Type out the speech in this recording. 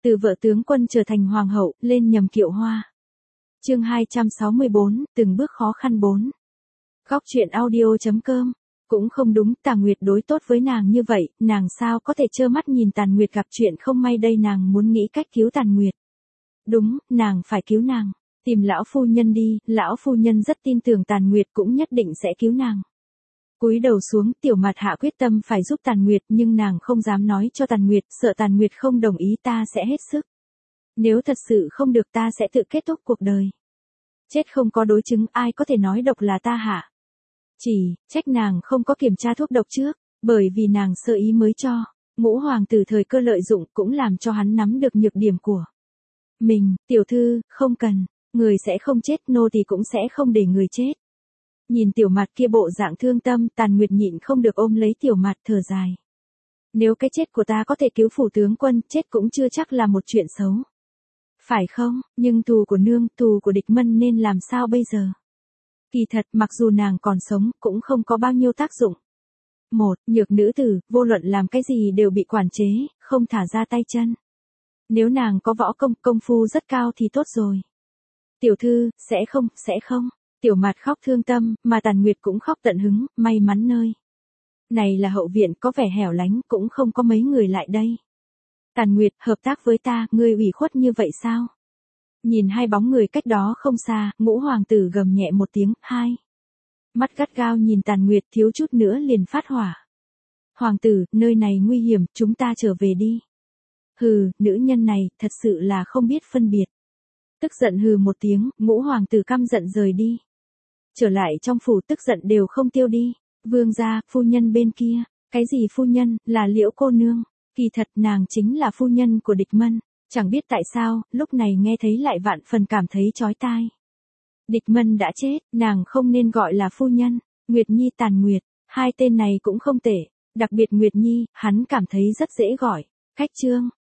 Từ vợ tướng quân trở thành hoàng hậu, lên nhầm kiệu hoa. Chương 264, từng bước khó khăn 4. Góc truyện audio.com. Cũng không đúng, Tà Nguyệt đối tốt với nàng như vậy, nàng sao có thể trơ mắt nhìn Tàn Nguyệt gặp chuyện không may đây, nàng muốn nghĩ cách cứu Tàn Nguyệt. Đúng, nàng phải cứu nàng. Tìm lão phu nhân đi, lão phu nhân rất tin tưởng Tàn Nguyệt cũng nhất định sẽ cứu nàng. Cúi đầu xuống, Tiểu Mạt hạ quyết tâm phải giúp Tàn Nguyệt, nhưng nàng không dám nói cho Tàn Nguyệt, sợ Tàn Nguyệt không đồng ý, ta sẽ hết sức. Nếu thật sự không được ta sẽ tự kết thúc cuộc đời. Chết không có đối chứng, ai có thể nói độc là ta hả? Chỉ trách nàng không có kiểm tra thuốc độc trước, bởi vì nàng sơ ý mới cho. Ngũ hoàng tử thời cơ lợi dụng cũng làm cho hắn nắm được nhược điểm của mình. Tiểu thư, không cần, người sẽ không chết, nô tỳ cũng sẽ không để người chết. Nhìn Tiểu Mạt kia bộ dạng thương tâm, Tàn Nguyệt nhịn không được ôm lấy Tiểu Mạt thở dài. Nếu cái chết của ta có thể cứu phủ tướng quân, chết cũng chưa chắc là một chuyện xấu. Phải không, nhưng thù của nương, thù của địch mân nên làm sao bây giờ? Kỳ thật, mặc dù nàng còn sống, cũng không có bao nhiêu tác dụng. Một, nhược nữ tử, vô luận làm cái gì đều bị quản chế, không thả ra tay chân. Nếu nàng có võ công phu rất cao thì tốt rồi. Tiểu thư, sẽ không. Tiểu Mạt khóc thương tâm, mà Tàn Nguyệt cũng khóc tận hứng, may mắn nơi này là hậu viện, có vẻ hẻo lánh, cũng không có mấy người lại đây. Tàn Nguyệt, hợp tác với ta, ngươi ủy khuất như vậy sao? Nhìn hai bóng người cách đó không xa, Ngũ hoàng tử gầm nhẹ một tiếng, hai. Mắt gắt gao nhìn Tàn Nguyệt, thiếu chút nữa liền phát hỏa. Hoàng tử, nơi này nguy hiểm, chúng ta trở về đi. Hừ, nữ nhân này, thật sự là không biết phân biệt. Tức giận hừ một tiếng, Ngũ hoàng tử căm giận rời đi. Trở lại trong phủ, tức giận đều không tiêu đi. Vương gia, phu nhân bên kia. Cái gì phu nhân, là Liễu cô nương. Kỳ thật nàng chính là phu nhân của địch mân. Chẳng biết tại sao, lúc này nghe thấy lại vạn phần cảm thấy chói tai. Địch mân đã chết, nàng không nên gọi là phu nhân. Nguyệt Nhi, Tàn Nguyệt, hai tên này cũng không tệ. Đặc biệt Nguyệt Nhi, hắn cảm thấy rất dễ gọi. Khách trương,